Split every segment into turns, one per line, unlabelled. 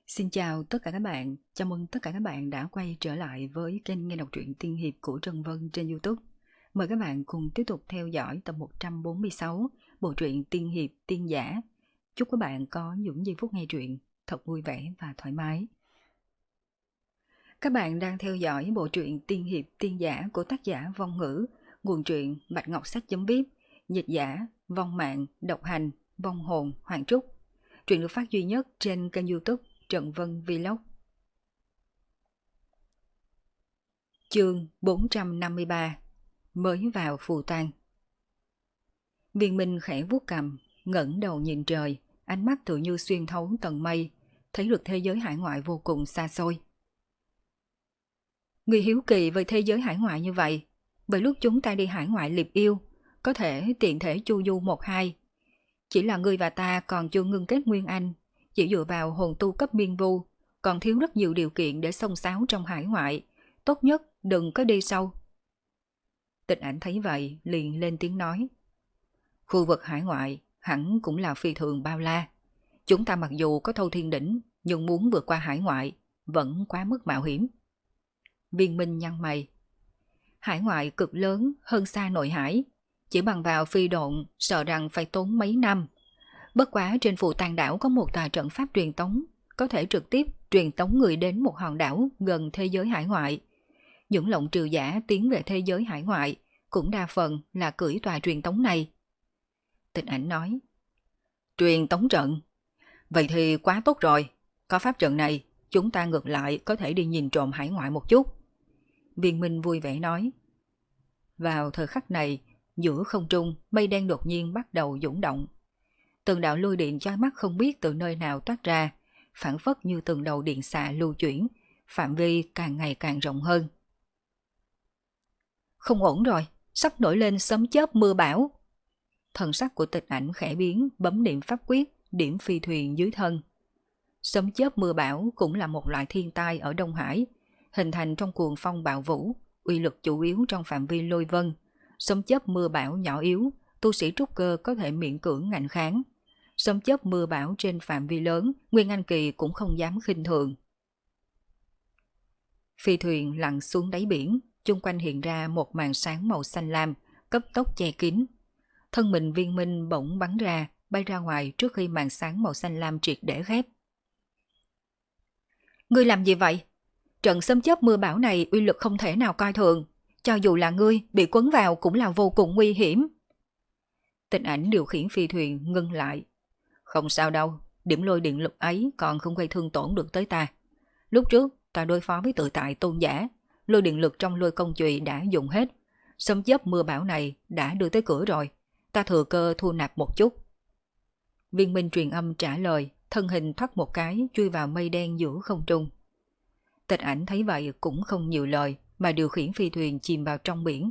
Xin chào tất cả các bạn, chào mừng tất cả các bạn đã quay trở lại với kênh nghe đọc truyện tiên hiệp của Trân Vân trên YouTube. Mời các bạn cùng tiếp tục theo dõi tập 146 bộ truyện tiên hiệp tiên giả. Chúc các bạn có những giây phút nghe truyện thật vui vẻ và thoải mái. Các bạn đang theo dõi bộ truyện tiên hiệp tiên giả của tác giả Vong Ngữ, nguồn truyện Bạch Ngọc Sách.vip, dịch giả Vong Mạng, độc hành Vong Hồn, Hoàng Trúc. Truyện được phát duy nhất trên kênh YouTube Trần Vân Vlog. Chương 453. Mới vào phù tang. Viên Minh khẽ vuốt cằm, ngẩng đầu nhìn trời, ánh mắt tự như xuyên thấu tầng mây, thấy được thế giới hải ngoại vô cùng xa xôi. Người hiếu kỳ về thế giới hải ngoại như vậy, bởi lúc chúng ta đi hải ngoại liệp yêu, có thể tiện thể chu du một hai. Chỉ là ngươi và ta còn chưa ngưng kết nguyên anh, chỉ dựa vào hồn tu cấp miên vu, còn thiếu rất nhiều điều kiện để xông xáo trong hải ngoại, tốt nhất đừng có đi sâu. Tịch Ảnh thấy vậy liền lên tiếng nói. Khu vực hải ngoại hẳn cũng là phi thường bao la. Chúng ta mặc dù có thâu thiên đỉnh, nhưng muốn vượt qua hải ngoại vẫn quá mức mạo hiểm. Viên Minh nhăn mày. Hải ngoại cực lớn hơn xa nội hải, chỉ bằng vào phi độn sợ rằng phải tốn mấy năm. Bất quá trên phù tang đảo có một tòa trận pháp truyền tống, có thể trực tiếp truyền tống người đến một hòn đảo gần thế giới hải ngoại. Những lộng trừ giả tiến về thế giới hải ngoại cũng đa phần là cưỡi tòa truyền tống này. Tịch Ảnh nói. Truyền tống trận? Vậy thì quá tốt rồi, có pháp trận này, chúng ta ngược lại có thể đi nhìn trộm hải ngoại một chút. Viên Minh vui vẻ nói. Vào thời khắc này, giữa không trung mây đen đột nhiên bắt đầu dũng động. Từng đạo lôi điện chói mắt không biết từ nơi nào toát ra, phản phất như từng đầu điện xạ lưu chuyển, phạm vi càng ngày càng rộng hơn. Không ổn rồi, sắp nổi lên sấm chớp mưa bão. Thần sắc của Tịch Ảnh khẽ biến, bấm niệm pháp quyết, điểm phi thuyền dưới thân. Sấm chớp mưa bão cũng là một loại thiên tai ở Đông Hải, hình thành trong cuồng phong bạo vũ, uy lực chủ yếu trong phạm vi lôi vân. Sấm chớp mưa bão nhỏ yếu, tu sĩ trúc cơ có thể miễn cưỡng ngạnh kháng. Sấm chớp mưa bão trên phạm vi lớn, Nguyên Anh Kỳ cũng không dám khinh thường. Phi thuyền lặn xuống đáy biển, chung quanh hiện ra một màn sáng màu xanh lam, cấp tốc che kín. Thân mình Viên Minh bỗng bắn ra, bay ra ngoài trước khi màn sáng màu xanh lam triệt để khép. Ngươi làm gì vậy? Trận sấm chớp mưa bão này uy lực không thể nào coi thường, cho dù là ngươi bị quấn vào cũng là vô cùng nguy hiểm. Tịch Ảnh điều khiển phi thuyền ngưng lại. Không sao đâu, điểm lôi điện lực ấy còn không gây thương tổn được tới ta. Lúc trước ta đối phó với tự tại tôn giả, lôi điện lực trong lôi công chùy đã dùng hết. Sấm chớp mưa bão này đã đưa tới cửa rồi, ta thừa cơ thu nạp một chút. Viên Minh truyền âm trả lời, thân hình thoát một cái chui vào mây đen giữa không trung. Tịch Ảnh thấy vậy cũng không nhiều lời mà điều khiển phi thuyền chìm vào trong biển.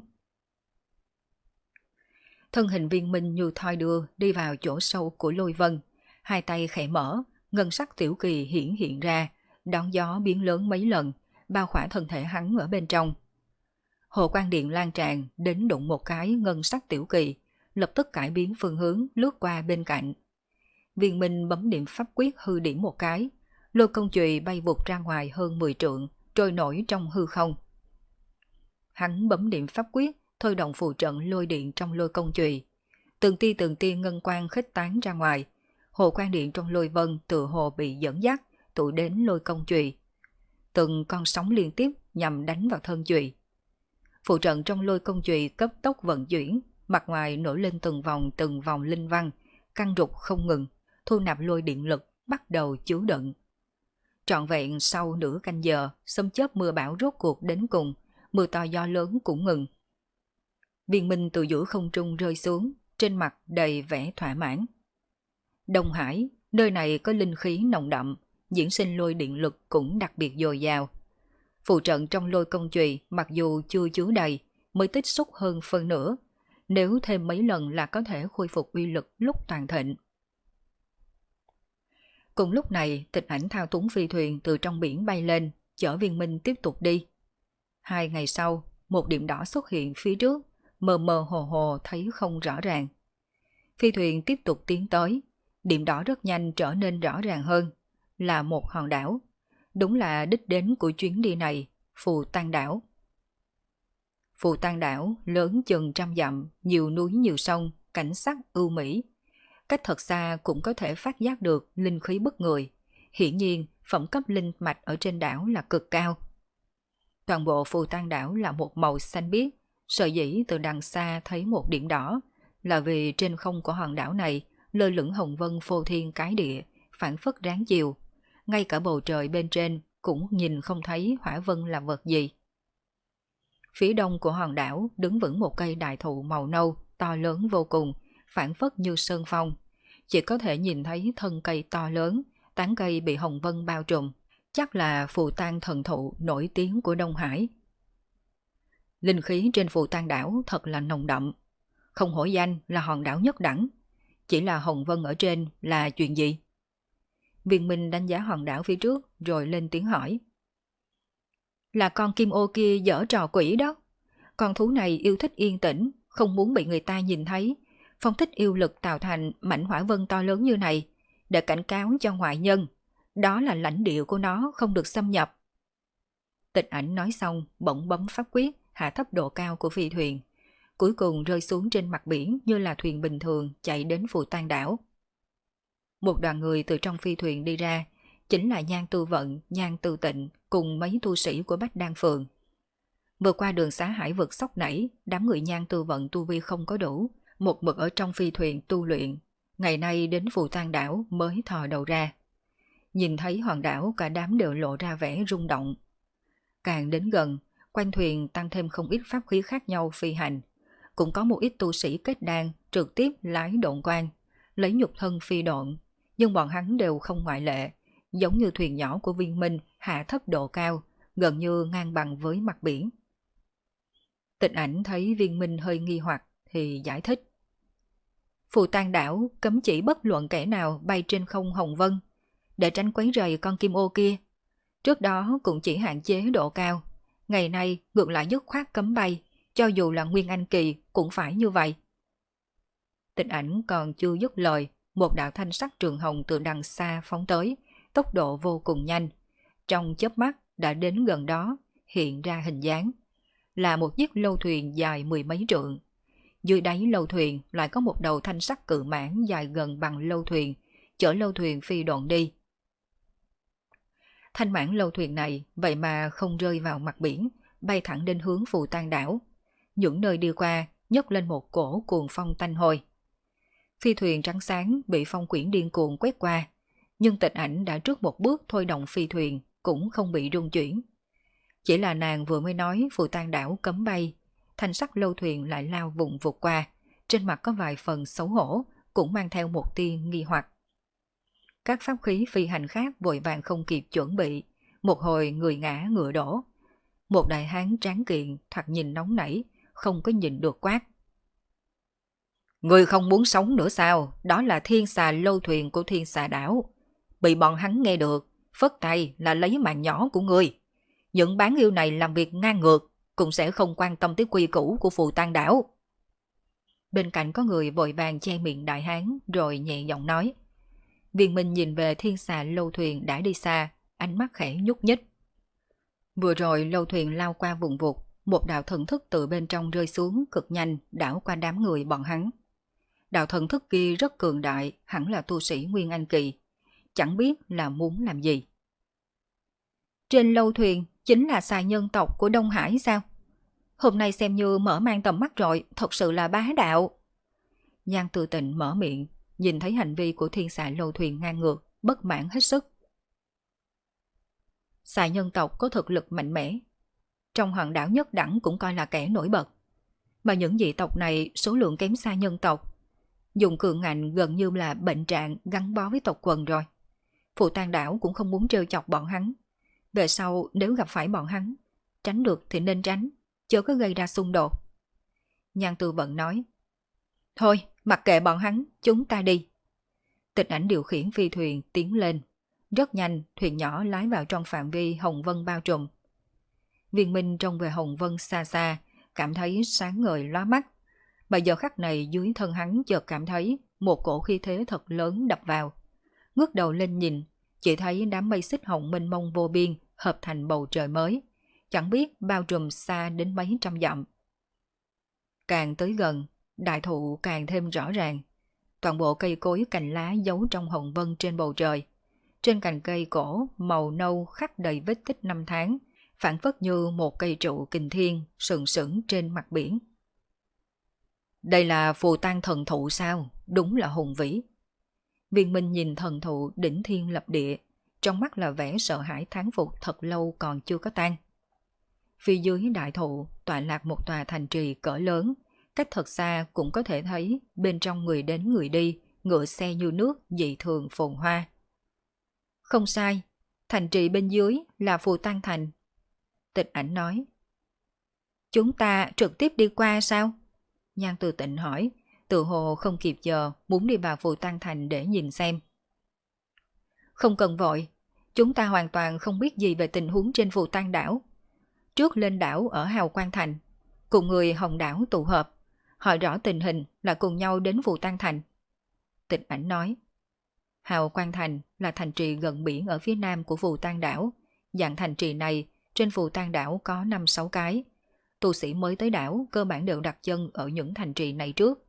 Thân hình Viên Minh như thoi đưa đi vào chỗ sâu của lôi vân, hai tay khẽ mở, ngân sắc tiểu kỳ hiện ra, đón gió biến lớn mấy lần, bao khỏa thân thể hắn ở bên trong. Hồ quang điện lan tràn đến đụng một cái ngân sắc tiểu kỳ, lập tức cải biến phương hướng lướt qua bên cạnh. Viên Minh bấm niệm pháp quyết hư điểm một cái, lôi công chùy bay vụt ra ngoài hơn 10 trượng, trôi nổi trong hư không. Hắn bấm niệm pháp quyết, thôi động phù trận lôi điện trong lôi công chùy. Từng tia ngân quang khuếch tán ra ngoài, hồ quang điện trong lôi vân tựa hồ bị dẫn dắt, tụ đến lôi công chùy. Từng con sóng liên tiếp nhằm đánh vào thân chùy. Phù trận trong lôi công chùy cấp tốc vận chuyển, mặt ngoài nổi lên từng vòng linh văn, căng rục không ngừng, thu nạp lôi điện lực bắt đầu chứa đựng. Trọn vẹn sau nửa canh giờ, sấm chớp mưa bão rốt cuộc đến cùng, mưa to gió lớn cũng ngừng. Viên Minh từ giữa không trung rơi xuống, trên mặt đầy vẻ thỏa mãn. Đông Hải, nơi này có linh khí nồng đậm, diễn sinh lôi điện lực cũng đặc biệt dồi dào. Phù trận trong lôi công chùy mặc dù chưa chứa đầy, mới tích xúc hơn phân nửa, nếu thêm mấy lần là có thể khôi phục uy lực lúc toàn thịnh. Cùng lúc này, Tịch Ảnh thao túng phi thuyền từ trong biển bay lên, chở Viên Minh tiếp tục đi. 2 ngày sau, một điểm đỏ xuất hiện phía trước, mờ mờ hồ hồ thấy không rõ ràng. Phi thuyền tiếp tục tiến tới, điểm đỏ rất nhanh trở nên rõ ràng hơn. là một hòn đảo. Đúng là đích đến của chuyến đi này, Phù Tang đảo. Phù Tang đảo lớn chừng 100 dặm, nhiều núi nhiều sông, cảnh sắc ưu mỹ. Cách thật xa cũng có thể phát giác được linh khí bức người. Hiển nhiên, phẩm cấp linh mạch ở trên đảo là cực cao. Toàn bộ Phù Tang đảo là một màu xanh biếc, sở dĩ từ đằng xa thấy một điểm đỏ, là vì trên không của hòn đảo này lơ lửng hồng vân phô thiên cái địa, phảng phất ráng chiều. Ngay cả bầu trời bên trên cũng nhìn không thấy hỏa vân là vật gì. Phía đông của hòn đảo đứng vững một cây đại thụ màu nâu, to lớn vô cùng, phảng phất như sơn phong. Chỉ có thể nhìn thấy thân cây to lớn, tán cây bị hồng vân bao trùm, chắc là phù tang thần thụ nổi tiếng của Đông Hải. Linh khí trên phù tang đảo thật là nồng đậm, không hổ danh là hòn đảo nhất đẳng. Chỉ là hồng vân ở trên là chuyện gì? Viên Minh đánh giá hòn đảo phía trước rồi lên tiếng hỏi. Là con kim ô kia giở trò quỷ đó. Con thú này yêu thích yên tĩnh, không muốn bị người ta nhìn thấy, phong thích yêu lực tạo thành mảnh hỏa vân to lớn như này, để cảnh cáo cho ngoại nhân. Đó là lãnh địa của nó, không được xâm nhập. Tịch Ảnh nói xong, bỗng bấm pháp quyết, hạ thấp độ cao của phi thuyền. Cuối cùng rơi xuống trên mặt biển như là thuyền bình thường chạy đến Phù Tang đảo. Một đoàn người từ trong phi thuyền đi ra, chính là Nhan Tư Vận, Nhan Tư Tịnh cùng mấy tu sĩ của Bách Đan Phường. Vừa qua đường xá hải vực sóc nảy, đám người Nhan Tư Vận tu vi không có đủ, một mực ở trong phi thuyền tu luyện. Ngày nay đến Phù Tang đảo mới thò đầu ra. Nhìn thấy hòn đảo, cả đám đều lộ ra vẻ rung động. Càng đến gần, quanh thuyền tăng thêm không ít pháp khí khác nhau phi hành. Cũng có một ít tu sĩ kết đan trực tiếp lái độn quang, lấy nhục thân phi độn, nhưng bọn hắn đều không ngoại lệ, giống như thuyền nhỏ của Viên Minh hạ thấp độ cao, gần như ngang bằng với mặt biển. Tịch Ảnh thấy Viên Minh hơi nghi hoặc thì giải thích. Phù Tang đảo cấm chỉ bất luận kẻ nào bay trên không hồng vân, để tránh quấy rầy con kim ô kia. Trước đó cũng chỉ hạn chế độ cao, ngày nay ngược lại dứt khoát cấm bay, cho dù là Nguyên Anh kỳ cũng phải như vậy. Tịch Ảnh còn chưa dứt lời, một đạo thanh sắc trường hồng từ đằng xa phóng tới, tốc độ vô cùng nhanh. Trong chớp mắt đã đến gần đó, hiện ra hình dáng. Là một chiếc lâu thuyền dài 10 mấy trượng. Dưới đáy lâu thuyền lại có một đầu thanh sắc cự mãng dài gần bằng lâu thuyền, chở lâu thuyền phi độn đi. Thanh mãng lâu thuyền này vậy mà không rơi vào mặt biển, bay thẳng đến hướng Phù Tang đảo. Những nơi đi qua nhấc lên một cổ cuồng phong tanh hôi. Phi thuyền trắng sáng bị phong quyển điên cuồng quét qua, nhưng Tịch Ảnh đã trước một bước thôi động phi thuyền cũng không bị rung chuyển. Chỉ là nàng vừa mới nói Phù Tang đảo cấm bay, thanh sắc lâu thuyền lại lao vùng vụt qua, trên mặt có vài phần xấu hổ, cũng mang theo một tia nghi hoặc. Các pháp khí phi hành khác vội vàng không kịp chuẩn bị, một hồi người ngã ngựa đổ. Một đại hán tráng kiện, thoạt nhìn nóng nảy, không có nhìn được quát. Người không muốn sống nữa sao? Đó là thiên xà lâu thuyền của thiên xà đảo. Bị bọn hắn nghe được, phất tay là lấy mạng nhỏ của người. Những bán yêu này làm việc ngang ngược, cũng sẽ không quan tâm tới quy củ của Phù Tang đảo. Bên cạnh có người vội vàng che miệng đại hán rồi nhẹ giọng nói. Viên Minh nhìn về thiên xà lâu thuyền đã đi xa, ánh mắt khẽ nhúc nhích. Vừa rồi lâu thuyền lao qua vùng vụt, một đạo thần thức từ bên trong rơi xuống cực nhanh đảo qua đám người bọn hắn. Đạo thần thức kia rất cường đại, hẳn là tu sĩ Nguyên Anh kỳ, chẳng biết là muốn làm gì. Trên lâu thuyền chính là xà nhân tộc của Đông Hải sao? Hôm nay xem như mở mang tầm mắt rồi, thật sự là bá đạo. Nhan Tư Tịnh mở miệng, nhìn thấy hành vi của thiên xà lâu thuyền ngang ngược, bất mãn hết sức. Xà nhân tộc có thực lực mạnh mẽ, trong hòn đảo nhất đẳng cũng coi là kẻ nổi bật. Mà những dị tộc này số lượng kém xa nhân tộc, dùng cường ngạnh gần như là bệnh trạng gắn bó với tộc quần rồi. Phù Tang đảo cũng không muốn trêu chọc bọn hắn. Về sau nếu gặp phải bọn hắn, tránh được thì nên tránh, chớ có gây ra xung đột. Nhan Tư Vận nói. Thôi, mặc kệ bọn hắn, chúng ta đi. Tịch Ảnh điều khiển phi thuyền tiến lên. Rất nhanh, thuyền nhỏ lái vào trong phạm vi hồng vân bao trùm. Viên Minh trông về hồng vân xa xa, cảm thấy sáng ngời lóa mắt. Mà giờ khắc này dưới thân hắn chợt cảm thấy một cổ khí thế thật lớn đập vào. Ngước đầu lên nhìn, Chỉ thấy đám mây xích hồng mênh mông vô biên hợp thành bầu trời mới, chẳng biết bao trùm xa đến mấy trăm dặm. Càng tới gần, đại thụ càng thêm rõ ràng. Toàn bộ cây cối cành lá giấu trong hồng vân trên bầu trời. Trên cành cây cổ màu nâu khắc đầy vết tích năm tháng, phản phất như một cây trụ kình thiên sừng sững trên mặt biển. Đây là phù tang thần thụ sao? Đúng là hùng vĩ. Viên Minh nhìn thần thụ đỉnh thiên lập địa, trong mắt là vẻ sợ hãi thán phục thật lâu còn chưa có tan. Phía dưới đại thụ tọa lạc một tòa thành trì cỡ lớn, cách thật xa cũng có thể thấy bên trong người đến người đi, ngựa xe như nước dị thường phồn hoa. Không sai, thành trì bên dưới là Phù Tang Thành. Tịch Ảnh nói. Chúng ta trực tiếp đi qua sao? Nhan Từ Tịnh hỏi, tự hồ không kịp chờ muốn đi vào Phù Tang Thành để nhìn xem. Không cần vội, chúng ta hoàn toàn không biết gì về tình huống trên Phù Tang đảo. Trước lên đảo ở Hào Quang Thành, cùng người Hồng đảo tụ hợp, hỏi rõ tình hình là cùng nhau đến Phù Tang Thành. Tịch Ảnh nói. Hào Quang Thành là thành trì gần biển ở phía nam của Phù Tang đảo. Dạng thành trì này trên Phù Tang đảo có 5-6 cái. Tu sĩ mới tới đảo cơ bản đều đặt chân ở những thành trì này trước.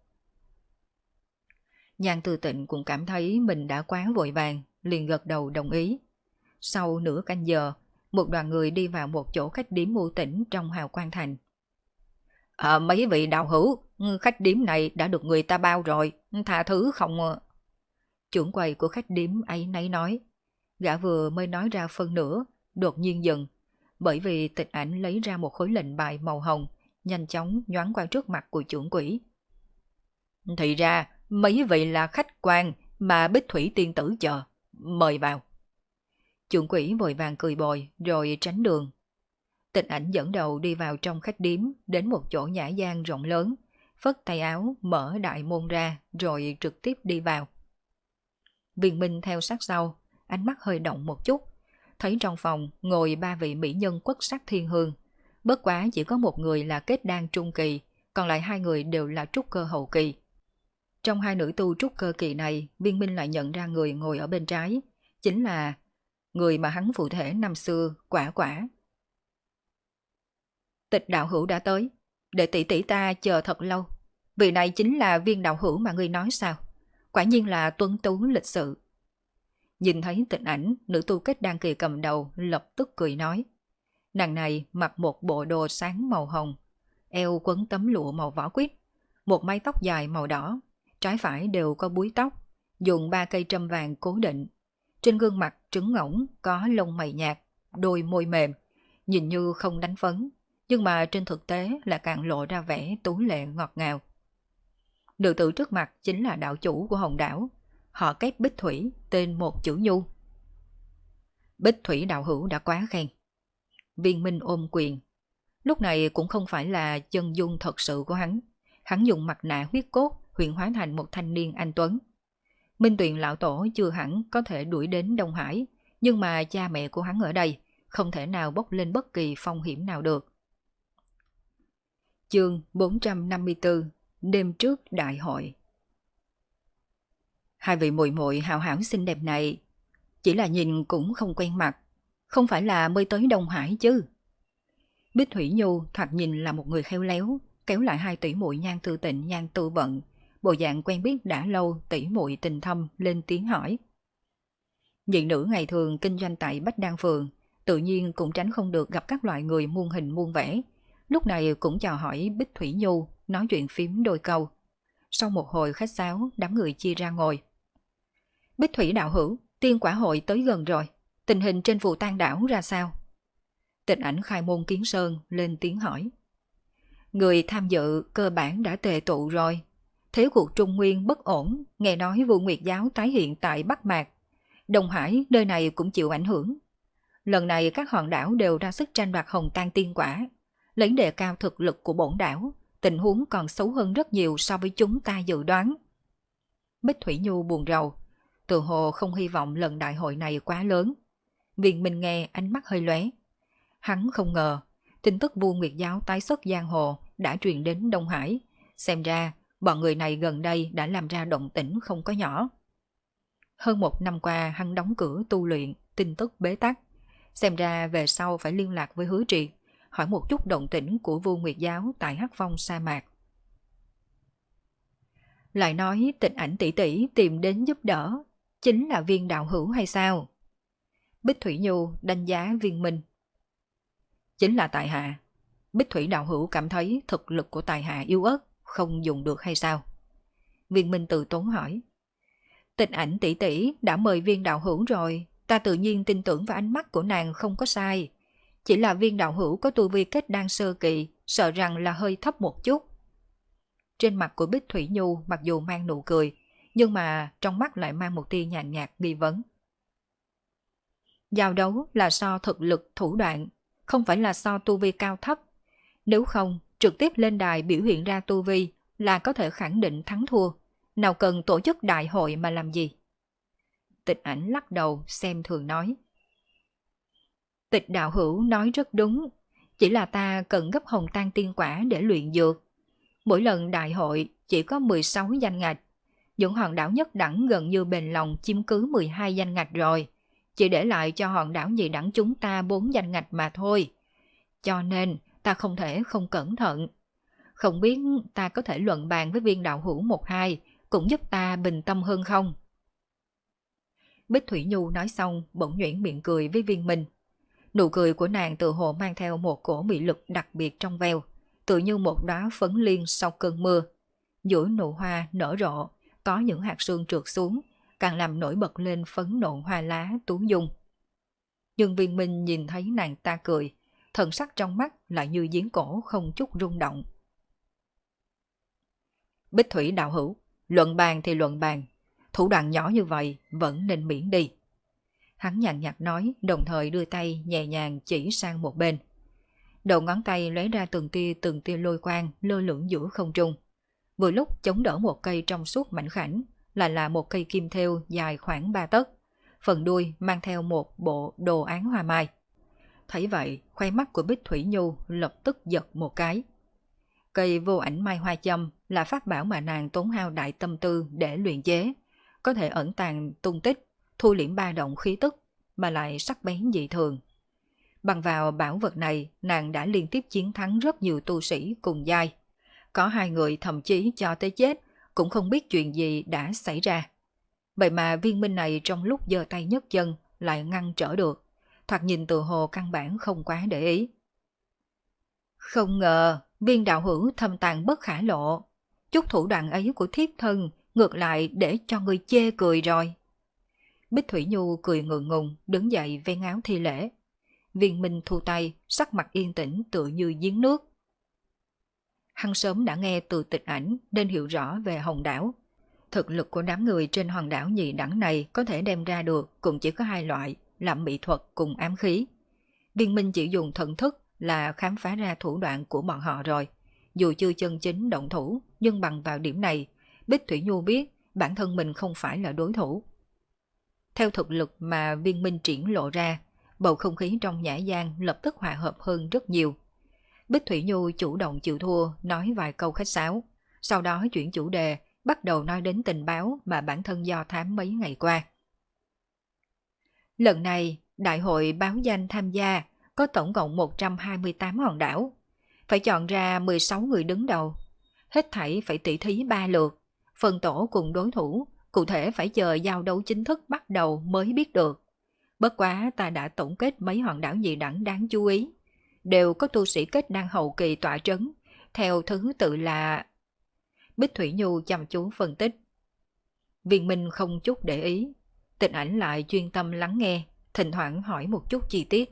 Nhan Từ Tịnh cũng cảm thấy mình đã quá vội vàng, liền gật đầu đồng ý. Sau nửa canh giờ, một đoàn người đi vào một chỗ khách điếm u tĩnh trong Hào Quang Thành. Mấy vị đạo hữu, khách điếm này đã được người ta bao rồi, tha thứ không... Trưởng quầy của khách điếm ấy nấy nói. Gã vừa mới nói ra phân nửa, đột nhiên dừng, bởi vì Tịch Ảnh lấy ra một khối lệnh bài màu hồng, nhanh chóng nhoáng qua trước mặt của trưởng quỹ. Thì ra, mấy vị là khách quan mà Bích Thủy tiên tử chờ, mời vào. Trưởng quỹ vội vàng cười bồi rồi tránh đường. Tịch Ảnh dẫn đầu đi vào trong khách điếm, đến một chỗ nhã gian rộng lớn, phất tay áo mở đại môn ra rồi trực tiếp đi vào. Viên Minh theo sát sau, ánh mắt hơi động một chút, thấy trong phòng ngồi 3 vị mỹ nhân quất sắc thiên hương, bất quá chỉ có một người là kết đan trung kỳ, còn lại 2 người đều là trúc cơ hậu kỳ. Trong 2 nữ tu trúc cơ kỳ này, Viên Minh lại nhận ra người ngồi ở bên trái, chính là người mà hắn phụ thể năm xưa, Quả Quả. Tịch đạo hữu đã tới, để tỷ tỷ ta chờ thật lâu. Vị này chính là Viên đạo hữu mà ngươi nói sao? Quả nhiên là tuấn tú lịch sự. Nhìn thấy Tịch Ảnh, nữ tu kết đan kỳ cầm đầu lập tức cười nói. Nàng này mặc một bộ đồ sáng màu hồng, eo quấn tấm lụa màu vỏ quýt, một mái tóc dài màu đỏ, trái phải đều có búi tóc, dùng 3 cây trâm vàng cố định. Trên gương mặt trứng ngỗng có lông mày nhạt, đôi môi mềm, nhìn như không đánh phấn, nhưng mà trên thực tế là càng lộ ra vẻ tú lệ ngọt ngào. Nữ tử trước mặt chính là đạo chủ của Hồng đảo, họ kép Bích Thủy, tên một chữ Nhu. Bích Thủy đạo hữu đã quá khen. Viên Minh ôm quyền. Lúc này cũng không phải là chân dung thật sự của hắn. Hắn dùng mặt nạ huyết cốt huyện hóa thành một thanh niên anh tuấn. Minh Tuyền lão tổ chưa hẳn có thể đuổi đến Đông Hải, nhưng mà cha mẹ của hắn ở đây không thể nào bốc lên bất kỳ phong hiểm nào được. Chương 454, đêm trước đại hội. 2 vị muội muội hào hảo xinh đẹp này, chỉ là nhìn cũng không quen mặt, không phải là mới tới Đông Hải chứ? Bích Thủy Nhu thoạt nhìn là một người khéo léo, kéo lại 2 tỷ muội Nhan Tư Tịnh, Nhan Tư Vận, bộ dạng quen biết đã lâu, tỷ muội tình thâm lên tiếng hỏi. Nhị nữ ngày thường kinh doanh tại Bách Đan Phường, tự nhiên cũng tránh không được gặp các loại người muôn hình muôn vẻ. Lúc này cũng chào hỏi Bích Thủy Nhu, nói chuyện phím đôi câu. Sau một hồi khách sáo, đám người chia ra ngồi. Bích Thủy đạo hữu, tiên quả hội tới gần rồi, tình hình trên Phù Tang đảo ra sao? Tịch Ảnh khai môn kiến sơn lên tiếng hỏi. Người tham dự cơ bản đã tề tụ rồi. Thế cuộc Trung Nguyên bất ổn, nghe nói Vô Nguyệt giáo tái hiện tại Bắc Mạc. Đông Hải nơi này cũng chịu ảnh hưởng. Lần này các hòn đảo đều ra sức tranh đoạt hồng tang tiên quả, lấy đề cao thực lực của bổn đảo, tình huống còn xấu hơn rất nhiều so với chúng ta dự đoán. Bích Thủy Nhu buồn rầu, tự hồ không hy vọng lần đại hội này quá lớn. Viên Minh nghe ánh mắt hơi lóe. Hắn không ngờ, tin tức Vô Nguyệt giáo tái xuất giang hồ đã truyền đến Đông Hải. Xem ra, bọn người này gần đây đã làm ra động tĩnh không có nhỏ. Hơn 1 năm qua hắn đóng cửa tu luyện, tin tức bế tắc. Xem ra về sau phải liên lạc với Hứa Triệt, hỏi một chút động tĩnh của Vu Nguyệt Giáo tại Hắc Phong sa mạc. Lại nói Tịch Ảnh tỷ tỷ tìm đến giúp đỡ, chính là Viên đạo hữu hay sao? Bích Thủy Nhu đánh giá Viên Minh. Chính là tại hạ. Bích Thủy đạo hữu cảm thấy thực lực của tại hạ yếu ớt, không dùng được hay sao? Viên Minh từ tốn hỏi. Tịch Ảnh tỷ tỷ đã mời Viên đạo hữu rồi, ta tự nhiên tin tưởng vào ánh mắt của nàng không có sai. Chỉ là Viên đạo hữu có tu vi kết đan sơ kỳ, sợ rằng là hơi thấp một chút. Trên mặt của Bích Thủy Nhu mặc dù mang nụ cười, nhưng mà trong mắt lại mang một tia nhàn nhạt nghi vấn. Giao đấu là so thực lực thủ đoạn, không phải là so tu vi cao thấp. Nếu không, trực tiếp lên đài biểu hiện ra tu vi là có thể khẳng định thắng thua. Nào cần tổ chức đại hội mà làm gì? Tịch Ảnh lắc đầu xem thường nói. Tịch đạo hữu nói rất đúng, chỉ là ta cần gấp hồng tan tiên quả để luyện dược. Mỗi lần đại hội chỉ có 16 danh ngạch, những hòn đảo nhất đẳng gần như bền lòng chiếm cứ 12 danh ngạch rồi, chỉ để lại cho hòn đảo nhị đẳng chúng ta 4 danh ngạch mà thôi. Cho nên ta không thể không cẩn thận. Không biết ta có thể luận bàn với Viên đạo hữu 1-2, cũng giúp ta bình tâm hơn không? Bích Thủy Nhu nói xong bỗng nhuyễn miệng cười với Viên Minh. Nụ cười của nàng tự hồ mang theo một cổ mị lực đặc biệt trong veo, tự như một đóa phấn liên sau cơn mưa. Giữa nụ hoa nở rộ, có những hạt sương trượt xuống, càng làm nổi bật lên phấn nộn hoa lá tú dung. Nhưng Viên Minh nhìn thấy nàng ta cười, thần sắc trong mắt lại như giếng cổ không chút rung động. Bích Thủy đạo hữu, luận bàn thì luận bàn, thủ đoạn nhỏ như vậy vẫn nên miễn đi. Hắn nhàn nhạt nói, đồng thời đưa tay nhẹ nhàng chỉ sang một bên. Đầu ngón tay lấy ra từng tia lôi quang lơ lửng giữa không trung. Vừa lúc chống đỡ một cây trong suốt mảnh khảnh, là một cây kim thêu dài khoảng 3 tấc, phần đuôi mang theo một bộ đồ án hoa mai. Thấy vậy, khoe mắt của Bích Thủy Nhu lập tức giật một cái. Cây vô ảnh mai hoa châm là pháp bảo mà nàng tốn hao đại tâm tư để luyện chế, có thể ẩn tàng tung tích, thu liễm ba động khí tức, mà lại sắc bén dị thường. Bằng vào bảo vật này, nàng đã liên tiếp chiến thắng rất nhiều tu sĩ cùng giai. Có 2 người thậm chí cho tới chết, cũng không biết chuyện gì đã xảy ra. Vậy mà Viên Minh này trong lúc giơ tay nhấc chân lại ngăn trở được, thoạt nhìn tự hồ căn bản không quá để ý. Không ngờ, Viên đạo hữu thâm tàng bất khả lộ. Chút thủ đoạn ấy của thiếp thân ngược lại để cho người chê cười rồi. Bích Thủy Nhu cười ngượng ngùng, đứng dậy vén áo thi lễ. Viên Minh thu tay, sắc mặt yên tĩnh tựa như giếng nước. Hắn sớm đã nghe từ Tịch Ảnh nên hiểu rõ về hòn đảo. Thực lực của đám người trên hòn đảo nhị đẳng này có thể đem ra được cũng chỉ có 2 loại, là mỹ thuật cùng ám khí. Viên Minh chỉ dùng thần thức là khám phá ra thủ đoạn của bọn họ rồi. Dù chưa chân chính động thủ, nhưng bằng vào điểm này, Bích Thủy Nhu biết bản thân mình không phải là đối thủ. Theo thực lực mà Viên Minh triển lộ ra, bầu không khí trong nhã gian lập tức hòa hợp hơn rất nhiều. Bích Thủy Nhu chủ động chịu thua, nói vài câu khách sáo, sau đó chuyển chủ đề, bắt đầu nói đến tình báo mà bản thân do thám mấy ngày qua. Lần này, đại hội báo danh tham gia có tổng cộng 128 hòn đảo, phải chọn ra 16 người đứng đầu. Hết thảy phải tỉ thí 3 lượt, phân tổ cùng đối thủ, cụ thể phải chờ giao đấu chính thức bắt đầu mới biết được. Bất quá ta đã tổng kết mấy hòn đảo nhị đẳng đáng chú ý, đều có tu sĩ kết đan hậu kỳ tọa trấn, theo thứ tự là... Bích Thủy Nhu chăm chú phân tích. Viên Minh không chút để ý, Tịch Ảnh lại chuyên tâm lắng nghe, thỉnh thoảng hỏi một chút chi tiết.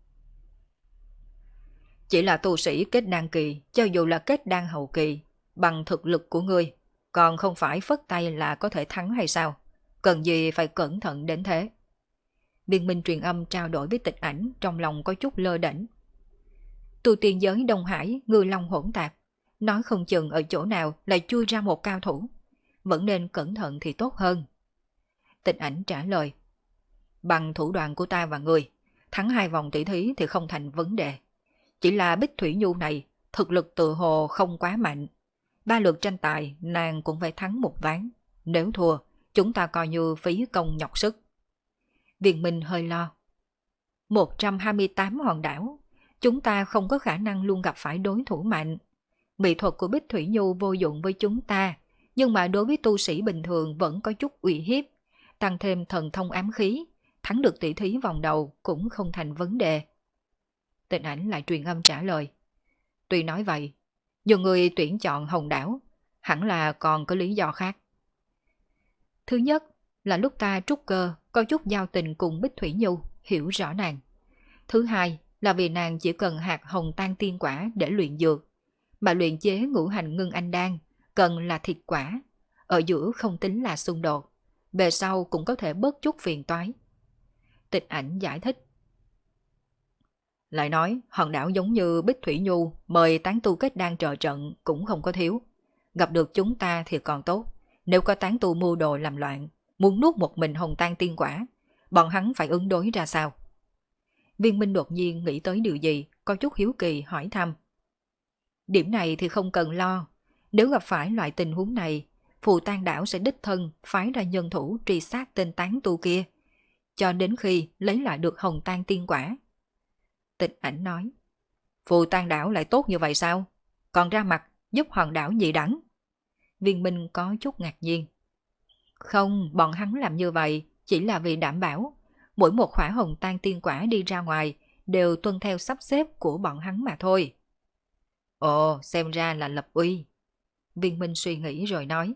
Chỉ là tu sĩ kết đan kỳ, cho dù là kết đan hậu kỳ, bằng thực lực của ngươi, còn không phải phất tay là có thể thắng hay sao? Cần gì phải cẩn thận đến thế? Viên Minh truyền âm trao đổi với Tịch Ảnh, trong lòng có chút lơ đễnh. Tu tiên giới Đông Hải, ngư long hỗn tạp, nói không chừng ở chỗ nào lại chui ra một cao thủ. Vẫn nên cẩn thận thì tốt hơn. Tịch Ảnh trả lời. Bằng thủ đoạn của ta và người, thắng 2 vòng tỷ thí thì không thành vấn đề. Chỉ là Bích Thủy Nhu này, thực lực tự hồ không quá mạnh. 3 lượt tranh tài, nàng cũng phải thắng 1 ván. Nếu thua, chúng ta coi như phí công nhọc sức. Viên Minh hơi lo. 128 hòn đảo, chúng ta không có khả năng luôn gặp phải đối thủ mạnh. Mỹ thuật của Bích Thủy Nhu vô dụng với chúng ta, nhưng mà đối với tu sĩ bình thường vẫn có chút uy hiếp. Tăng thêm thần thông ám khí, thắng được tỷ thí vòng đầu cũng không thành vấn đề. Tịnh Ảnh lại truyền âm trả lời. Tuy nói vậy, nhiều người tuyển chọn Hồng Đảo, hẳn là còn có lý do khác. Thứ nhất là lúc ta trúc cơ có chút giao tình cùng Bích Thủy Nhu, hiểu rõ nàng. Thứ hai là vì nàng chỉ cần hạt hồng tan tiên quả để luyện dược, mà luyện chế ngũ hành ngưng anh đan cần là thịt quả, ở giữa không tính là xung đột, về sau cũng có thể bớt chút phiền toái. Tịch Ảnh giải thích. Lại nói, hòn đảo giống như Bích Thủy Nhu mời tán tu kết đan trợ trận cũng không có thiếu. Gặp được chúng ta thì còn tốt, nếu có tán tu mưu đồ làm loạn, muốn nuốt một mình hồng tan tiên quả, bọn hắn phải ứng đối ra sao? Viên Minh đột nhiên nghĩ tới điều gì, có chút hiếu kỳ hỏi thăm. Điểm này thì không cần lo, nếu gặp phải loại tình huống này, Phù Tang đảo sẽ đích thân phái ra nhân thủ truy sát tên tán tu kia, cho đến khi lấy lại được hồng tan tiên quả. Tịch Ảnh nói, Phù Tang đảo lại tốt như vậy sao? Còn ra mặt giúp hòn đảo nhị đẳng. Viên Minh có chút ngạc nhiên. Không, bọn hắn làm như vậy chỉ là vì đảm bảo mỗi một khỏa hồng tan tiên quả đi ra ngoài đều tuân theo sắp xếp của bọn hắn mà thôi. Ồ, xem ra là lập uy. Viên Minh suy nghĩ rồi nói.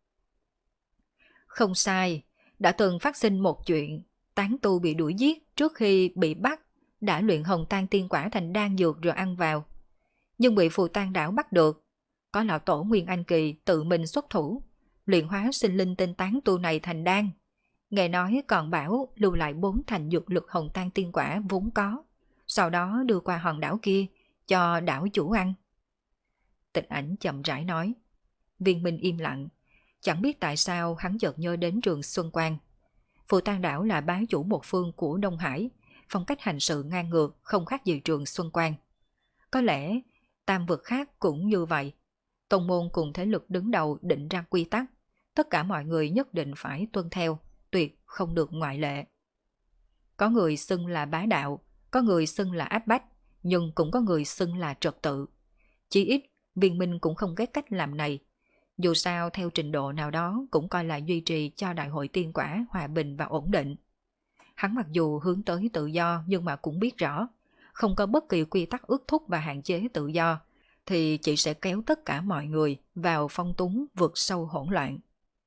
Không sai, đã từng phát sinh một chuyện, tán tu bị đuổi giết trước khi bị bắt, đã luyện hồng tan tiên quả thành đan dược rồi ăn vào. Nhưng bị Phù Tang đảo bắt được, có lão tổ Nguyên Anh Kỳ tự mình xuất thủ, luyện hóa sinh linh tên tán tu này thành đan. Nghe nói còn bảo lưu lại 4 thành dược lực hồng tan tiên quả vốn có, sau đó đưa qua hòn đảo kia cho đảo chủ ăn. Tịch Ảnh chậm rãi nói. Viên Minh im lặng, chẳng biết tại sao hắn chợt nhớ đến Trường Xuân Quan. Phù Tang đảo là bá chủ một phương của Đông Hải, phong cách hành sự ngang ngược không khác gì Trường Xuân Quan. Có lẽ tam vực khác cũng như vậy. Tông môn cùng thế lực đứng đầu định ra quy tắc, tất cả mọi người nhất định phải tuân theo, tuyệt không được ngoại lệ. Có người xưng là bá đạo, có người xưng là áp bách, nhưng cũng có người xưng là trật tự. Chỉ ít, Viên Minh cũng không ghét cách làm này. Dù sao theo trình độ nào đó cũng coi là duy trì cho đại hội tiên quả hòa bình và ổn định. Hắn mặc dù hướng tới tự do nhưng mà cũng biết rõ, không có bất kỳ quy tắc ước thúc và hạn chế tự do, thì chỉ sẽ kéo tất cả mọi người vào phong túng vượt sâu hỗn loạn.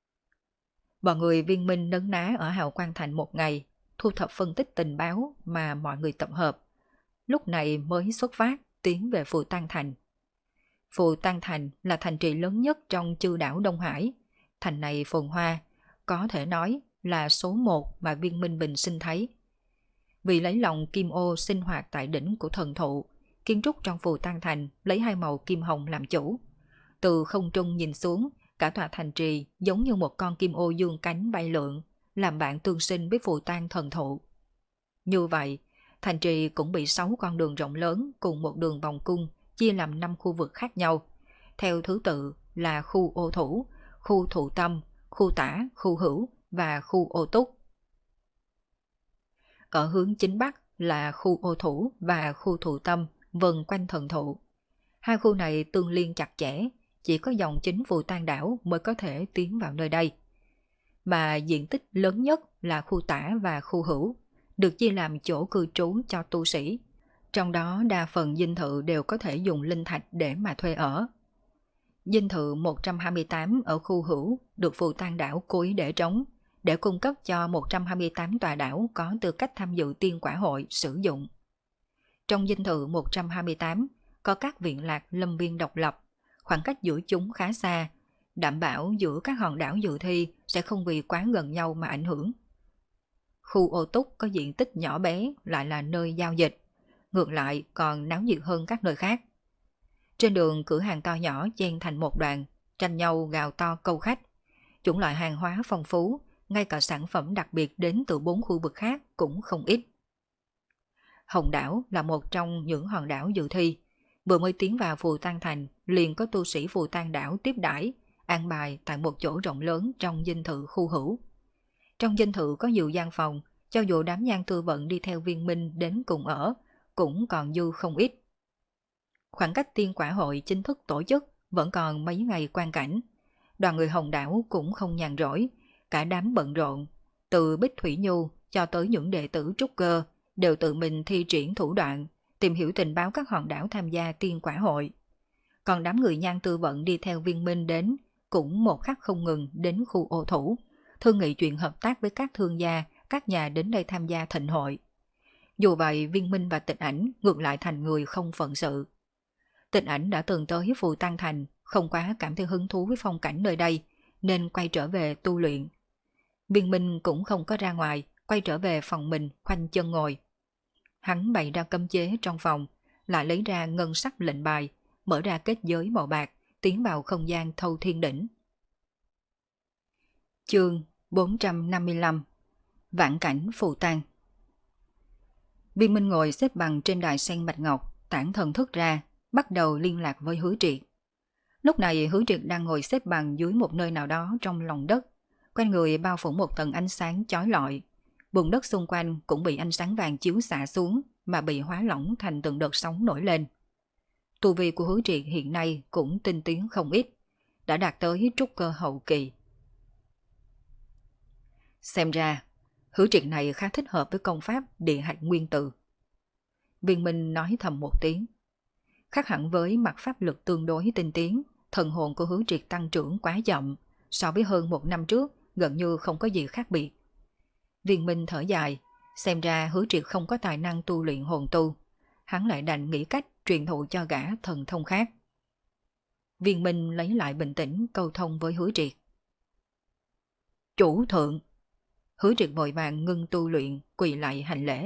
Bọn người Viên Minh nấn ná ở Hào Quang Thành một ngày, thu thập phân tích tình báo mà mọi người tập hợp. Lúc này mới xuất phát tiến về Phù Tang Thành. Phù Tang Thành là thành trì lớn nhất trong chư đảo Đông Hải. Thành này phồn hoa, có thể nói là số 1 mà Viên Minh bình sinh thấy. Vì lấy lòng kim ô sinh hoạt tại đỉnh của thần thụ, kiến trúc trong Phù Tang Thành lấy hai màu kim hồng làm chủ. Từ không trung nhìn xuống, cả tòa thành trì giống như một con kim ô dương cánh bay lượn, làm bạn tương sinh với Phù Tang thần thụ. Như vậy, thành trì cũng bị 6 con đường rộng lớn cùng một đường vòng cung chia làm 5 khu vực khác nhau, theo thứ tự là khu ô thủ, khu thụ tâm, khu tả, khu hữu và khu ô túc. Ở hướng chính bắc là khu ô thủ và khu thụ tâm vần quanh thần thụ. Hai khu này tương liên chặt chẽ, chỉ có dòng chính Phù Tang đảo mới có thể tiến vào nơi đây. Mà diện tích lớn nhất là khu tả và khu hữu, được chia làm chỗ cư trú cho tu sĩ. Trong đó đa phần dinh thự đều có thể dùng linh thạch để mà thuê ở. Dinh thự 128 ở khu hữu được Phù Tang đảo cố ý để trống, để cung cấp cho 128 tòa đảo có tư cách tham dự tiên quả hội sử dụng. Trong dinh thự 128 có các viện lạc lâm viên độc lập, khoảng cách giữa chúng khá xa, đảm bảo giữa các hòn đảo dự thi sẽ không vì quá gần nhau mà ảnh hưởng. Khu ô túc có diện tích nhỏ bé lại là nơi giao dịch, ngược lại còn náo nhiệt hơn các nơi khác. Trên đường cửa hàng to nhỏ chen thành một đoàn, tranh nhau gào to câu khách. Chủng loại hàng hóa phong phú, ngay cả sản phẩm đặc biệt đến từ 4 khu vực khác cũng không ít. Hồng đảo là một trong những hòn đảo dự thi. Vừa mới tiến vào Phù Tang Thành, liền có tu sĩ Phù Tang đảo tiếp đãi, an bài tại một chỗ rộng lớn trong dinh thự khu hữu. Trong dinh thự có nhiều gian phòng, cho dù đám nhang tư vận đi theo Viên Minh đến cùng ở, cũng còn dư không ít. Khoảng cách tiên quả hội chính thức tổ chức vẫn còn mấy ngày quan cảnh. Đoàn người Hồng Đảo cũng không nhàn rỗi, cả đám bận rộn, từ Bích Thủy Nhu cho tới những đệ tử trúc cơ đều tự mình thi triển thủ đoạn, tìm hiểu tình báo các hòn đảo tham gia tiên quả hội. Còn đám người nhang tư vận đi theo Viên Minh đến cũng một khắc không ngừng đến khu ô thủ, thương nghị chuyện hợp tác với các thương gia, các nhà đến đây tham gia thịnh hội. Dù vậy, Viên Minh và Tịch Ảnh ngược lại thành người không phận sự. Tịch Ảnh đã từng tới Phù Tăng Thành, không quá cảm thấy hứng thú với phong cảnh nơi đây, nên quay trở về tu luyện. Viên Minh cũng không có ra ngoài, quay trở về phòng mình khoanh chân ngồi. Hắn bày ra cấm chế trong phòng, lại lấy ra ngân sắc lệnh bài, mở ra kết giới màu bạc, tiến vào không gian thâu thiên đỉnh. Chương 455 Vạn cảnh Phù Tăng. Viên Minh ngồi xếp bằng trên đài sen bạch ngọc, tản thần thức ra, bắt đầu liên lạc với Hứa Triệt. Lúc này Hứa Triệt đang ngồi xếp bằng dưới một nơi nào đó trong lòng đất, quanh người bao phủ một tầng ánh sáng chói lọi. Bùn đất xung quanh cũng bị ánh sáng vàng chiếu xạ xuống mà bị hóa lỏng thành từng đợt sóng nổi lên. Tu vi của Hứa Triệt hiện nay cũng tinh tiến không ít, đã đạt tới trúc cơ hậu kỳ. Xem ra, Hứa Triệt này khá thích hợp với công pháp địa hạch nguyên tử. Viên Minh nói thầm một tiếng. Khác hẳn với mặt pháp lực tương đối tinh tiến, thần hồn của Hứa Triệt tăng trưởng quá chậm, so với hơn một năm trước gần như không có gì khác biệt. Viên Minh thở dài, xem ra Hứa Triệt không có tài năng tu luyện hồn tu, hắn lại đành nghĩ cách truyền thụ cho gã thần thông khác. Viên Minh lấy lại bình tĩnh câu thông với Hứa Triệt. Chủ thượng! Hứa Triệt vội vàng ngưng tu luyện, quỳ lại hành lễ.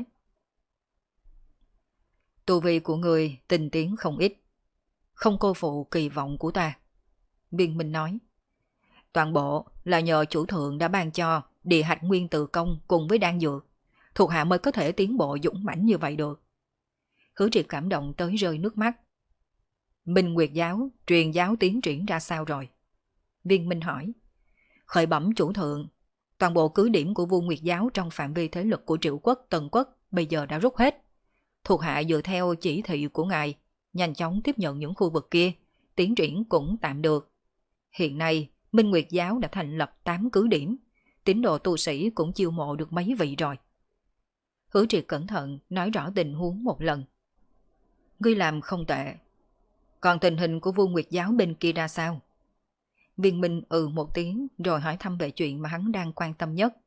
Tu vi của người tinh tiến không ít, không cô phụ kỳ vọng của ta. Viên Minh nói. Toàn bộ là nhờ chủ thượng đã ban cho địa hạch nguyên tử công cùng với đan dược, thuộc hạ mới có thể tiến bộ dũng mãnh như vậy được. Hứa Triệt cảm động tới rơi nước mắt. Minh Nguyệt giáo, truyền giáo tiến triển ra sao rồi? Viên Minh hỏi. Khởi bẩm chủ thượng, toàn bộ cứ điểm của Vu Nguyệt giáo trong phạm vi thế lực của Triệu quốc, Tần quốc bây giờ đã rút hết. Thuộc hạ dựa theo chỉ thị của ngài, nhanh chóng tiếp nhận những khu vực kia, tiến triển cũng tạm được. Hiện nay, Minh Nguyệt giáo đã thành lập 8 cứ điểm, tín đồ tu sĩ cũng chiêu mộ được mấy vị rồi. Hứa Triệt cẩn thận nói rõ tình huống một lần. Ngươi làm không tệ. Còn tình hình của Vu Nguyệt giáo bên kia ra sao? Viên Minh một tiếng rồi hỏi thăm về chuyện mà hắn đang quan tâm nhất.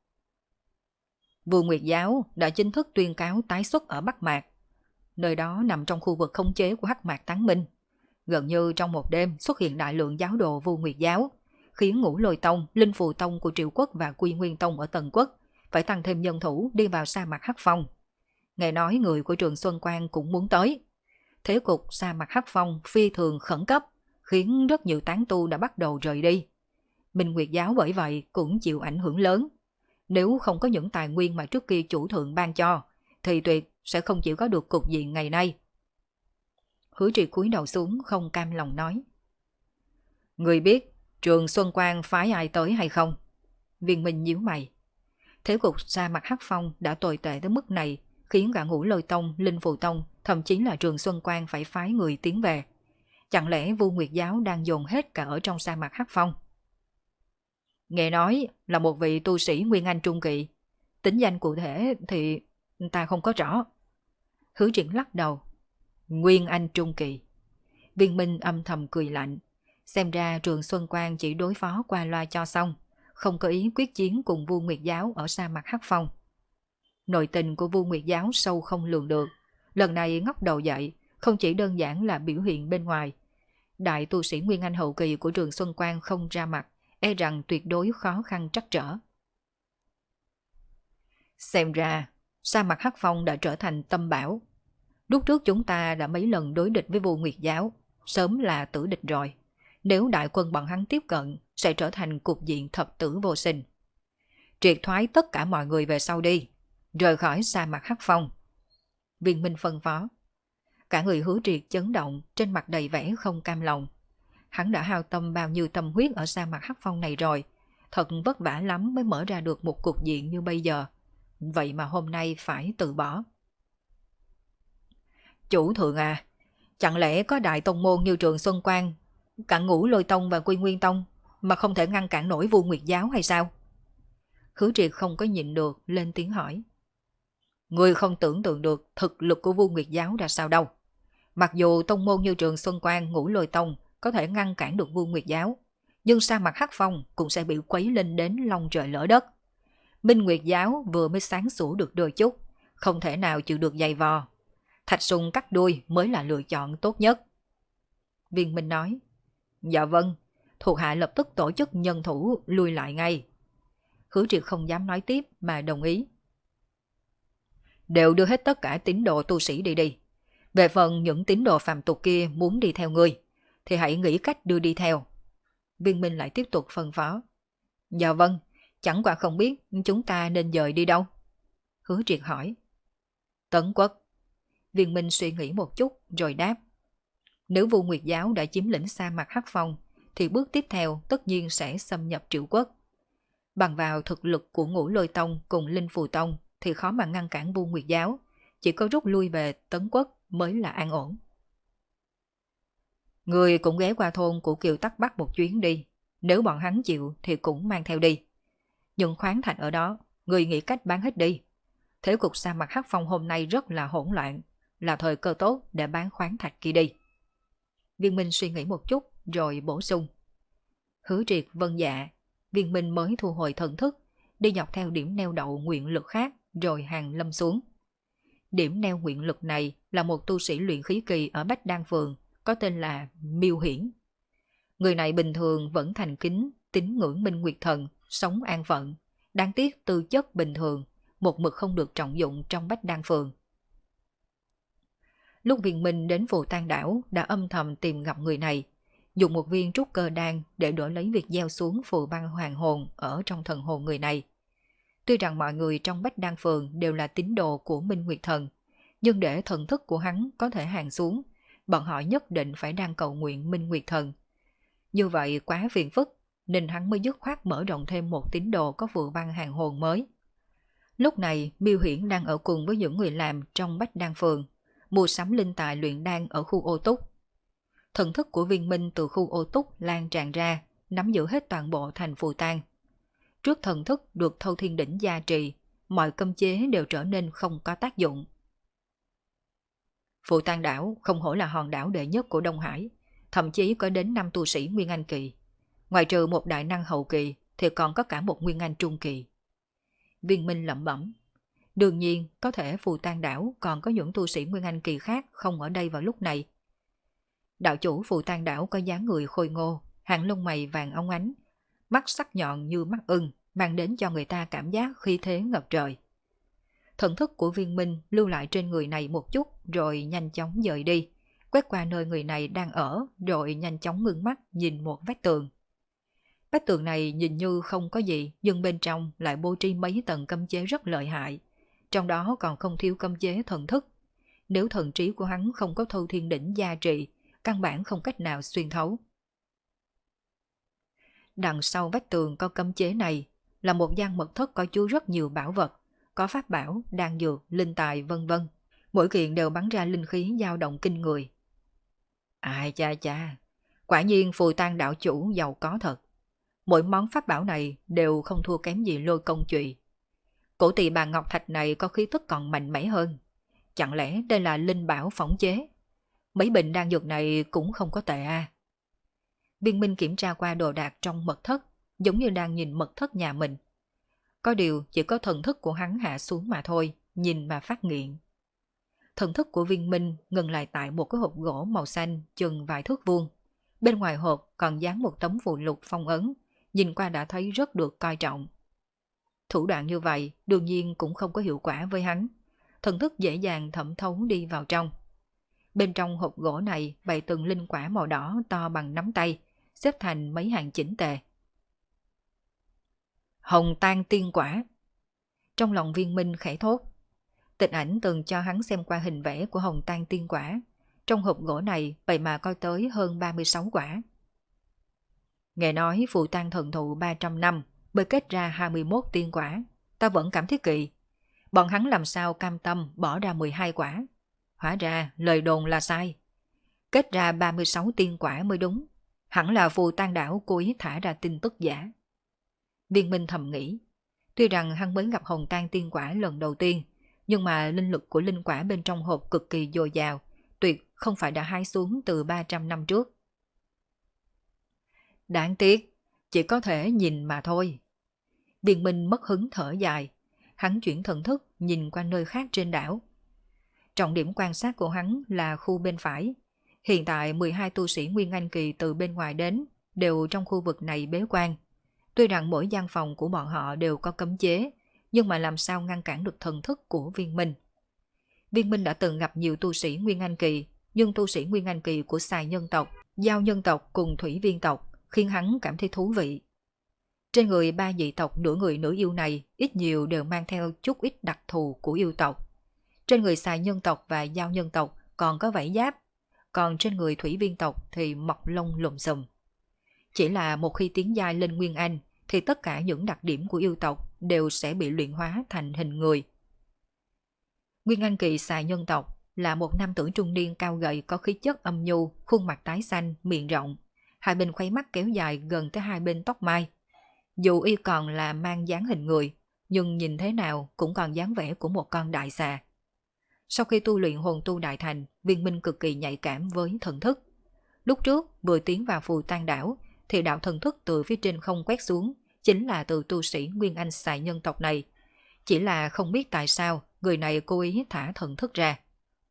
Vu Nguyệt giáo đã chính thức tuyên cáo tái xuất ở Bắc Mạc. Nơi đó nằm trong khu vực khống chế của Hắc Mạc Tán Minh. Gần như trong một đêm xuất hiện đại lượng giáo đồ Vu Nguyệt giáo, khiến Ngũ Lôi Tông, Linh Phù Tông của Triệu quốc và Quy Nguyên Tông ở Tần quốc phải tăng thêm nhân thủ đi vào sa mạc Hắc Phong. Nghe nói người của Trường Xuân Quan cũng muốn tới. Thế cục sa mạc Hắc Phong phi thường khẩn cấp, khiến rất nhiều tán tu đã bắt đầu rời đi. Minh Nguyệt giáo bởi vậy cũng chịu ảnh hưởng lớn. Nếu không có những tài nguyên mà trước kia chủ thượng ban cho, thì tuyệt sẽ không chịu có được cục diện ngày nay. Hứa Triệt cúi đầu xuống không cam lòng nói. Người biết Trường Xuân Quan phái ai tới hay không? Viên Minh nhíu mày. Thế cục sa mạc Hắc Phong đã tồi tệ tới mức này, khiến cả Ngũ Lôi Tông, Linh Phù Tông, thậm chí là Trường Xuân Quan phải phái người tiến về. Chẳng lẽ Vu Nguyệt giáo đang dồn hết cả ở trong sa mạc Hắc Phong? Nghe nói là một vị tu sĩ Nguyên Anh Trung Kỳ. Tính danh cụ thể thì ta không có rõ. Hứa Triệt lắc đầu. Nguyên Anh Trung Kỳ. Viên Minh âm thầm cười lạnh. Xem ra Trường Xuân Quan chỉ đối phó qua loa cho xong, không có ý quyết chiến cùng Vu Nguyệt giáo ở sa mạc Hắc Phong. Nội tình của Vu Nguyệt giáo sâu không lường được. Lần này ngóc đầu dậy, không chỉ đơn giản là biểu hiện bên ngoài. Đại tu sĩ Nguyên Anh hậu kỳ của Trường Xuân Quan không ra mặt, e rằng tuyệt đối khó khăn trắc trở. Xem ra, sa mạc Hắc Phong đã trở thành tâm bảo. Lúc trước chúng ta đã mấy lần đối địch với Vu Nguyệt giáo, sớm là tử địch rồi. Nếu đại quân bọn hắn tiếp cận, sẽ trở thành cục diện thập tử vô sinh. Triệt thoái tất cả mọi người về sau đi, rời khỏi sa mạc Hắc Phong. Viên Minh phân phó. Cả người Hứa Triệt chấn động, trên mặt đầy vẻ không cam lòng. Hắn đã hao tâm bao nhiêu tâm huyết ở sa mạc Hắc Phong này rồi, thật vất vả lắm mới mở ra được một cục diện như bây giờ. Vậy mà hôm nay phải từ bỏ. Chủ thượng à, chẳng lẽ có đại tông môn như Trường Xuân Quan, cả Ngũ Lôi Tông và Quy Nguyên Tông mà không thể ngăn cản nổi Vu Nguyệt Giáo hay sao? Hứa Triệt không có nhịn được lên tiếng hỏi. Ngươi không tưởng tượng được thực lực của Vu Nguyệt Giáo ra sao đâu. Mặc dù tông môn như Trường Xuân Quan, Ngũ Lôi Tông có thể ngăn cản được Vu Nguyệt Giáo, nhưng sa mạc Hắc Phong cũng sẽ bị quấy lên đến long trời lỡ đất. Minh Nguyệt Giáo vừa mới sáng sủa được đôi chút, không thể nào chịu được dày vò. Thạch Sùng cắt đuôi mới là lựa chọn tốt nhất. Viên Minh nói, dạ vâng, thuộc hạ lập tức tổ chức nhân thủ lui lại ngay. Hứa Triệt không dám nói tiếp mà đồng ý. Đều đưa hết tất cả tín đồ tu sĩ đi đi. Về phần những tín đồ phàm tục kia muốn đi theo ngươi, thì hãy nghĩ cách đưa đi theo. Viên Minh lại tiếp tục phân phó. Dạ vâng, chẳng qua không biết chúng ta nên dời đi đâu. Hứa Triệt hỏi. Tấn Quốc. Viên Minh suy nghĩ một chút rồi đáp. Nếu Vu Nguyệt Giáo đã chiếm lĩnh sa mạc Hắc Phong, thì bước tiếp theo tất nhiên sẽ xâm nhập Triệu Quốc. Bằng vào thực lực của Ngũ Lôi Tông cùng Linh Phù Tông thì khó mà ngăn cản Vu Nguyệt Giáo, chỉ có rút lui về Tấn Quốc mới là an ổn. Người cũng ghé qua thôn của Kiều Tắc Bắc một chuyến đi, nếu bọn hắn chịu thì cũng mang theo đi. Nhưng khoáng thạch ở đó, người nghĩ cách bán hết đi. Thế cục sa mạc Hắc Phong hôm nay rất là hỗn loạn, là thời cơ tốt để bán khoáng thạch kia đi. Viên Minh suy nghĩ một chút rồi bổ sung. Hứa Triệt vâng dạ, Viên Minh mới thu hồi thần thức, đi dọc theo điểm neo đậu nguyện lực khác rồi hàng lâm xuống. Điểm neo nguyện lực này là một tu sĩ luyện khí kỳ ở Bách Đan Phường, có tên là Miêu Hiển. Người này bình thường vẫn thành kính, tín ngưỡng Minh Nguyệt Thần, sống an phận. Đáng tiếc tư chất bình thường, một mực không được trọng dụng trong Bách Đan Phường. Lúc Viên Minh đến Phù Tang Đảo đã âm thầm tìm gặp người này, dùng một viên trúc cơ đan để đổi lấy việc gieo xuống phù băng hoàng hồn ở trong thần hồn người này. Tuy rằng mọi người trong Bách Đan Phường đều là tín đồ của Minh Nguyệt Thần, nhưng để thần thức của hắn có thể hàng xuống, bọn họ nhất định phải đang cầu nguyện Minh Nguyệt Thần. Như vậy quá phiền phức, nên hắn mới dứt khoát mở rộng thêm một tín đồ có phù băng hàng hồn mới. Lúc này Miêu Hiển đang ở cùng với những người làm trong Bách Đan Phường, mua sắm linh tài luyện đan ở khu Ô Túc. Thần thức của Viên Minh từ khu Ô Túc lan tràn ra, nắm giữ hết toàn bộ thành Phù Tang. Trước thần thức được Thâu Thiên Đỉnh gia trì, mọi cấm chế đều trở nên không có tác dụng. Phù Tang đảo không hổ là hòn đảo đệ nhất của Đông Hải, thậm chí có đến 5 tu sĩ Nguyên Anh kỳ. Ngoài trừ một đại năng hậu kỳ thì còn có cả một Nguyên Anh trung kỳ. Viên Minh lẩm bẩm. Đương nhiên, có thể Phù Tang đảo còn có những tu sĩ Nguyên Anh kỳ khác không ở đây vào lúc này. Đạo chủ Phù Tang đảo có dáng người khôi ngô, hàng lông mày vàng óng ánh, mắt sắc nhọn như mắt ưng, mang đến cho người ta cảm giác khí thế ngập trời. Thần thức của Viên Minh lưu lại trên người này một chút rồi nhanh chóng dời đi, quét qua nơi người này đang ở rồi nhanh chóng ngưng mắt nhìn một vách tường. Vách tường này nhìn như không có gì, nhưng bên trong lại bố trí mấy tầng cấm chế rất lợi hại. Trong đó còn không thiếu cấm chế thần thức. Nếu thần trí của hắn không có Thâu Thiên Đỉnh gia trì, căn bản không cách nào xuyên thấu. Đằng sau vách tường có cấm chế này là một gian mật thất có chứa rất nhiều bảo vật, có pháp bảo, đan dược, linh tài vân vân. Mỗi kiện đều bắn ra linh khí dao động kinh người. Ai cha cha, quả nhiên Phù Tang đạo chủ giàu có thật. Mỗi món pháp bảo này đều không thua kém gì Lôi Công Chùy. Cổ tỳ bà ngọc thạch này có khí tức còn mạnh mẽ hơn. Chẳng lẽ đây là linh bảo phỏng chế? Mấy bình đan dược này cũng không có tệ à. Viên Minh kiểm tra qua đồ đạc trong mật thất, giống như đang nhìn mật thất nhà mình. Có điều chỉ có thần thức của hắn hạ xuống mà thôi, nhìn mà phát nghiện. Thần thức của Viên Minh ngừng lại tại một cái hộp gỗ màu xanh chừng vài thước vuông. Bên ngoài hộp còn dán một tấm phù lục phong ấn, nhìn qua đã thấy rất được coi trọng. Thủ đoạn như vậy đương nhiên cũng không có hiệu quả với hắn. Thần thức dễ dàng thẩm thấu đi vào trong. Bên trong hộp gỗ này bày từng linh quả màu đỏ to bằng nắm tay, xếp thành mấy hàng chỉnh tề. Hồng Tang tiên quả. Trong lòng Viên Minh khẽ thốt. Tịch Ảnh từng cho hắn xem qua hình vẽ của Hồng Tang tiên quả. Trong hộp gỗ này vậy mà coi tới hơn 36 quả. Nghe nói phù tang thần thụ 300 năm mới kết ra 21 tiên quả. Ta vẫn cảm thấy kỳ. Bọn hắn làm sao cam tâm bỏ ra 12 quả. Hóa ra lời đồn là sai. Kết ra 36 tiên quả mới đúng. Hẳn là phù tang đảo cố ý thả ra tin tức giả. Viên Minh thầm nghĩ. Tuy rằng hắn mới gặp hồng tang tiên quả lần đầu tiên, nhưng mà linh lực của linh quả bên trong hộp cực kỳ dồi dào, tuyệt không phải đã hái xuống từ 300 năm trước. Đáng tiếc, chỉ có thể nhìn mà thôi. Viên Minh mất hứng thở dài, hắn chuyển thần thức nhìn qua nơi khác trên đảo. Trọng điểm quan sát của hắn là khu bên phải. Hiện tại 12 tu sĩ Nguyên Anh Kỳ từ bên ngoài đến đều trong khu vực này bế quan. Tuy rằng mỗi gian phòng của bọn họ đều có cấm chế, nhưng mà làm sao ngăn cản được thần thức của Viên Minh. Viên Minh đã từng gặp nhiều tu sĩ Nguyên Anh Kỳ, nhưng tu sĩ Nguyên Anh Kỳ của Xài nhân tộc, Giao nhân tộc cùng Thủy Viên tộc khiến hắn cảm thấy thú vị. Trên người ba dị tộc nửa người nửa yêu này ít nhiều đều mang theo chút ít đặc thù của yêu tộc. Trên người Xài nhân tộc và Giao nhân tộc còn có vảy giáp, còn trên người Thủy Viên tộc thì mọc lông lùm xùm. Chỉ là một khi tiến giai lên Nguyên Anh thì tất cả những đặc điểm của yêu tộc đều sẽ bị luyện hóa thành hình người. Nguyên Anh Kỳ Xài nhân tộc là một nam tử trung niên cao gầy có khí chất âm nhu, khuôn mặt tái xanh, miệng rộng, hai bên khóe mắt kéo dài gần tới hai bên tóc mai. Dù y còn là mang dáng hình người, nhưng nhìn thế nào cũng còn dáng vẻ của một con đại xà. Sau khi tu luyện hồn tu đại thành, Viên Minh cực kỳ nhạy cảm với thần thức. Lúc trước vừa tiến vào phù tang đảo thì đạo thần thức từ phía trên không quét xuống chính là từ tu sĩ Nguyên Anh Xài nhân tộc này. Chỉ là không biết tại sao người này cố ý thả thần thức ra.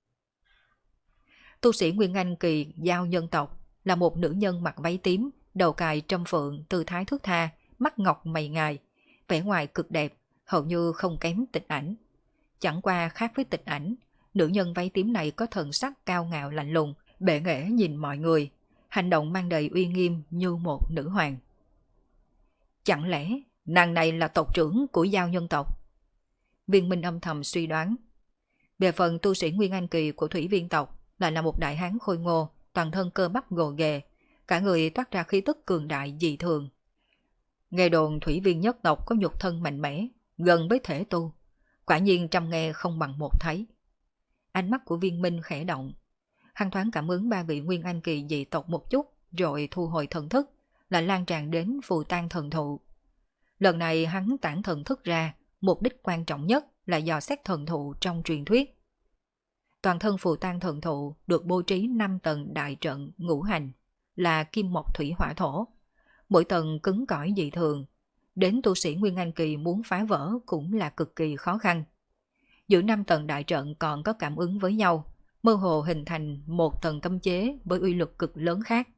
Tu sĩ Nguyên Anh Kỳ Giao nhân tộc là một nữ nhân mặc váy tím, đầu cài trâm phượng, tư thái thướt tha, mắt ngọc mày ngài, vẻ ngoài cực đẹp, hầu như không kém Tịch Ảnh. Chẳng qua khác với Tịch Ảnh, nữ nhân váy tím này có thần sắc cao ngạo lạnh lùng, bệ nghệ nhìn mọi người, hành động mang đầy uy nghiêm như một nữ hoàng. Chẳng lẽ nàng này là tộc trưởng của Giao nhân tộc? Viên Minh âm thầm suy đoán. Về phần tu sĩ Nguyên Anh Kỳ của Thủy Viên tộc lại là một đại hán khôi ngô, toàn thân cơ bắp gồ ghề, cả người toát ra khí tức cường đại dị thường. Nghe đồn Thủy Viên nhất tộc có nhục thân mạnh mẽ, gần với thể tu, quả nhiên trăm nghe không bằng một thấy. Ánh mắt của Viên Minh khẽ động, hắn thoáng cảm ứng ba vị Nguyên Anh Kỳ dị tộc một chút, rồi thu hồi thần thức, lại lan tràn đến phù tang thần thụ. Lần này hắn tản thần thức ra, mục đích quan trọng nhất là dò xét thần thụ trong truyền thuyết. Toàn thân phù tang thần thụ được bố trí 5 tầng đại trận ngũ hành, là kim mộc thủy hỏa thổ. Mỗi tầng cứng cỏi dị thường, đến tu sĩ Nguyên Anh Kỳ muốn phá vỡ cũng là cực kỳ khó khăn. Giữa 5 tầng đại trận còn có cảm ứng với nhau, mơ hồ hình thành một tầng cấm chế với uy lực cực lớn khác.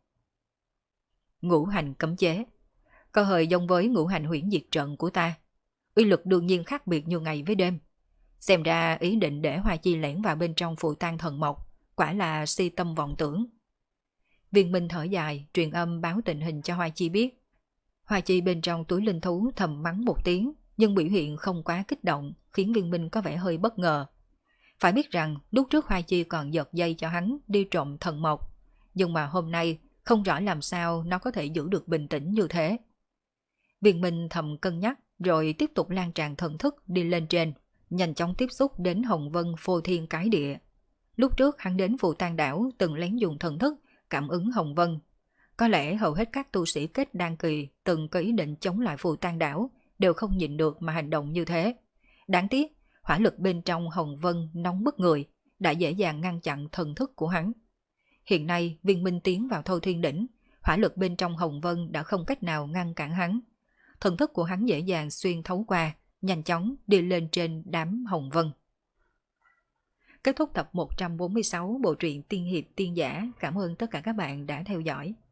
Ngũ hành cấm chế có hơi giống với ngũ hành huyễn diệt trận của ta. Uy lực đương nhiên khác biệt như ngày với đêm. Xem ra ý định để Hoa Chi lẻn vào bên trong phù tang thần mộc quả là si tâm vọng tưởng. Viên Minh thở dài, truyền âm báo tình hình cho Hoa Chi biết. Hoa Chi bên trong túi linh thú thầm mắng một tiếng, nhưng biểu hiện không quá kích động, khiến Viên Minh có vẻ hơi bất ngờ. Phải biết rằng lúc trước Hoa Chi còn giật dây cho hắn đi trộm thần mộc, nhưng mà hôm nay không rõ làm sao nó có thể giữ được bình tĩnh như thế. Viên Minh thầm cân nhắc rồi tiếp tục lan tràn thần thức đi lên trên, nhanh chóng tiếp xúc đến Hồng Vân phô thiên cái địa. Lúc trước hắn đến phù tang đảo từng lén dùng thần thức cảm ứng Hồng Vân. Có lẽ hầu hết các tu sĩ kết đan kỳ từng có ý định chống lại phù tang đảo đều không nhịn được mà hành động như thế. Đáng tiếc, hỏa lực bên trong Hồng Vân nóng bức người, đã dễ dàng ngăn chặn thần thức của hắn. Hiện nay Viên Minh tiến vào Thâu Thiên Đỉnh, hỏa lực bên trong Hồng Vân đã không cách nào ngăn cản hắn. Thần thức của hắn dễ dàng xuyên thấu qua, nhanh chóng đi lên trên đám Hồng Vân. Kết thúc tập 146 bộ truyện Tiên Hiệp Tiên Giả. Cảm ơn tất cả các bạn đã theo dõi.